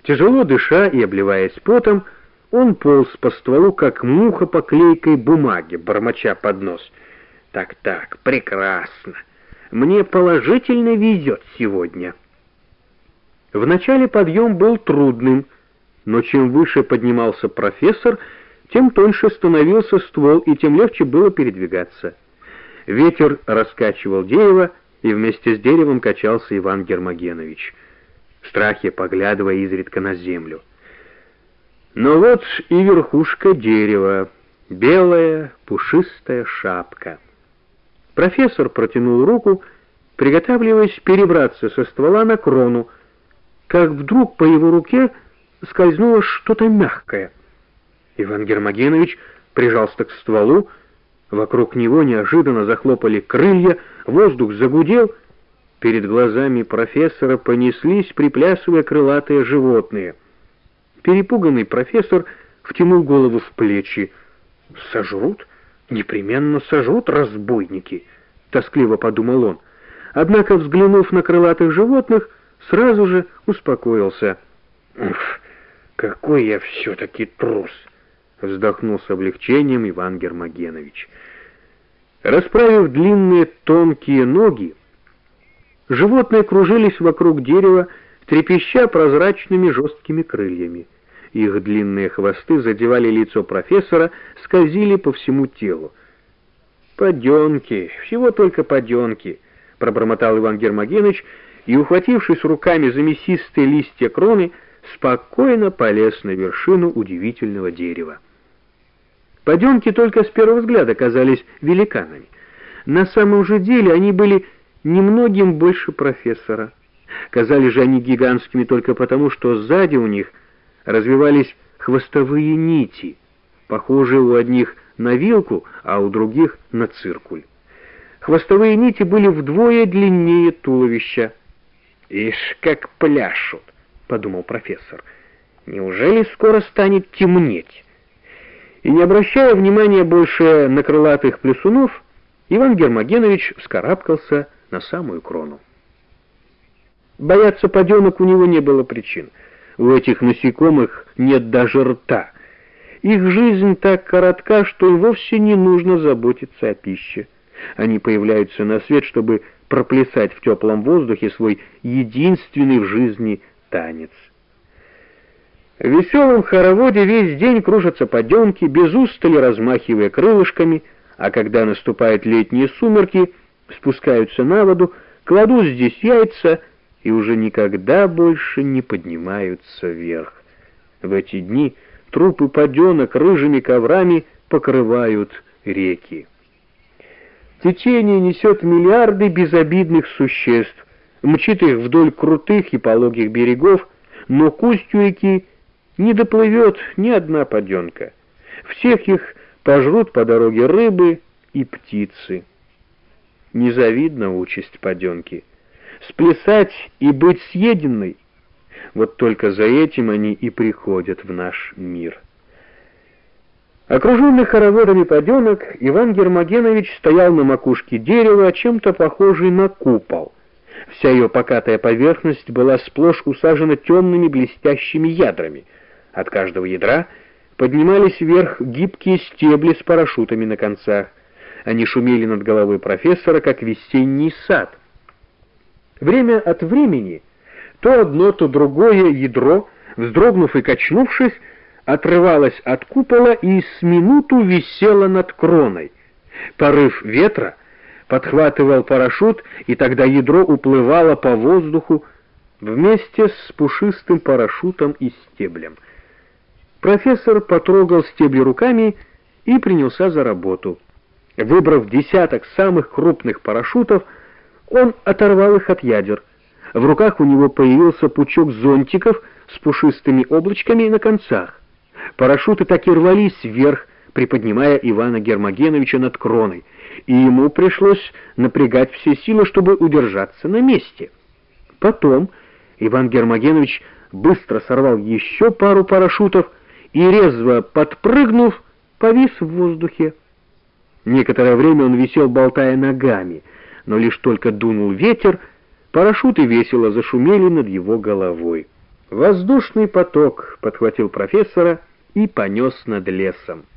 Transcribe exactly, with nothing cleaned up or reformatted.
Тяжело дыша и обливаясь потом, он полз по стволу, как муха по клейкой бумаге, бормоча под нос. «Так-так, прекрасно. Мне положительно везет сегодня». Вначале подъем был трудным, но чем выше поднимался профессор, тем тоньше становился ствол, и тем легче было передвигаться. Ветер раскачивал дерево, и вместе с деревом качался Иван Гермогенович, в страхе поглядывая изредка на землю. Но вот и верхушка дерева, белая пушистая шапка. Профессор протянул руку, приготавливаясь перебраться со ствола на крону, как вдруг по его руке скользнуло что-то мягкое. Иван Гермогенович прижался к стволу, вокруг него неожиданно захлопали крылья, воздух загудел, перед глазами профессора понеслись, приплясывая, крылатые животные. Перепуганный профессор втянул голову в плечи. «Сожрут? Непременно сожрут, разбойники!» — тоскливо подумал он. Однако, взглянув на крылатых животных, сразу же успокоился. «Уф, какой я все-таки трус!» — вздохнул с облегчением Иван Гермогенович. Расправив длинные тонкие ноги, животные кружились вокруг дерева, трепеща прозрачными жесткими крыльями. Их длинные хвосты задевали лицо профессора, скользили по всему телу. «Поденки, всего только поденки», — пробормотал Иван Гермогенович и, ухватившись руками за мясистые листья кроны, спокойно полез на вершину удивительного дерева. Поденки только с первого взгляда казались великанами. На самом же деле они были немногим больше профессора. Казались же они гигантскими только потому, что сзади у них развивались хвостовые нити, похожие у одних на вилку, а у других на циркуль. Хвостовые нити были вдвое длиннее туловища. «Ишь, как пляшут!» — подумал профессор. «Неужели скоро станет темнеть?» И, не обращая внимания больше на крылатых плюсунов, Иван Гермогенович вскарабкался на самую крону. Бояться поденок у него не было причин. У этих насекомых нет даже рта. Их жизнь так коротка, что им вовсе не нужно заботиться о пище. Они появляются на свет, чтобы проплясать в теплом воздухе свой единственный в жизни танец. В веселом хороводе весь день кружатся поденки, без устали размахивая крылышками, а когда наступают летние сумерки, спускаются на воду, кладут здесь яйца и уже никогда больше не поднимаются вверх. В эти дни трупы поденок рыжими коврами покрывают реки. Течение несет миллиарды безобидных существ, мчит их вдоль крутых и пологих берегов, но к устью реки не доплывет ни одна поденка. Всех их пожрут по дороге рыбы и птицы. Незавидна участь поденки. Сплясать и быть съеденной — вот только за этим они и приходят в наш мир. Окруженный хороводами поденок, Иван Гермогенович стоял на макушке дерева, чем-то похожий на купол. Вся ее покатая поверхность была сплошь усажена темными блестящими ядрами. От каждого ядра поднимались вверх гибкие стебли с парашютами на концах. Они шумели над головой профессора, как весенний сад. Время от времени то одно, то другое ядро, вздрогнув и качнувшись, отрывалось от купола и с минуту висело над кроной. Порыв ветра подхватывал парашют, и тогда ядро уплывало по воздуху вместе с пушистым парашютом и стеблем. Профессор потрогал стебли руками и принялся за работу. Выбрав десяток самых крупных парашютов, он оторвал их от ядер. В руках у него появился пучок зонтиков с пушистыми облачками на концах. Парашюты так и рвались вверх, приподнимая Ивана Гермогеновича над кроной, и ему пришлось напрягать все силы, чтобы удержаться на месте. Потом Иван Гермогенович быстро сорвал еще пару парашютов и, резво подпрыгнув, повис в воздухе. Некоторое время он висел, болтая ногами, но лишь только дунул ветер, парашюты весело зашумели над его головой. Воздушный поток подхватил профессора и понес над лесом.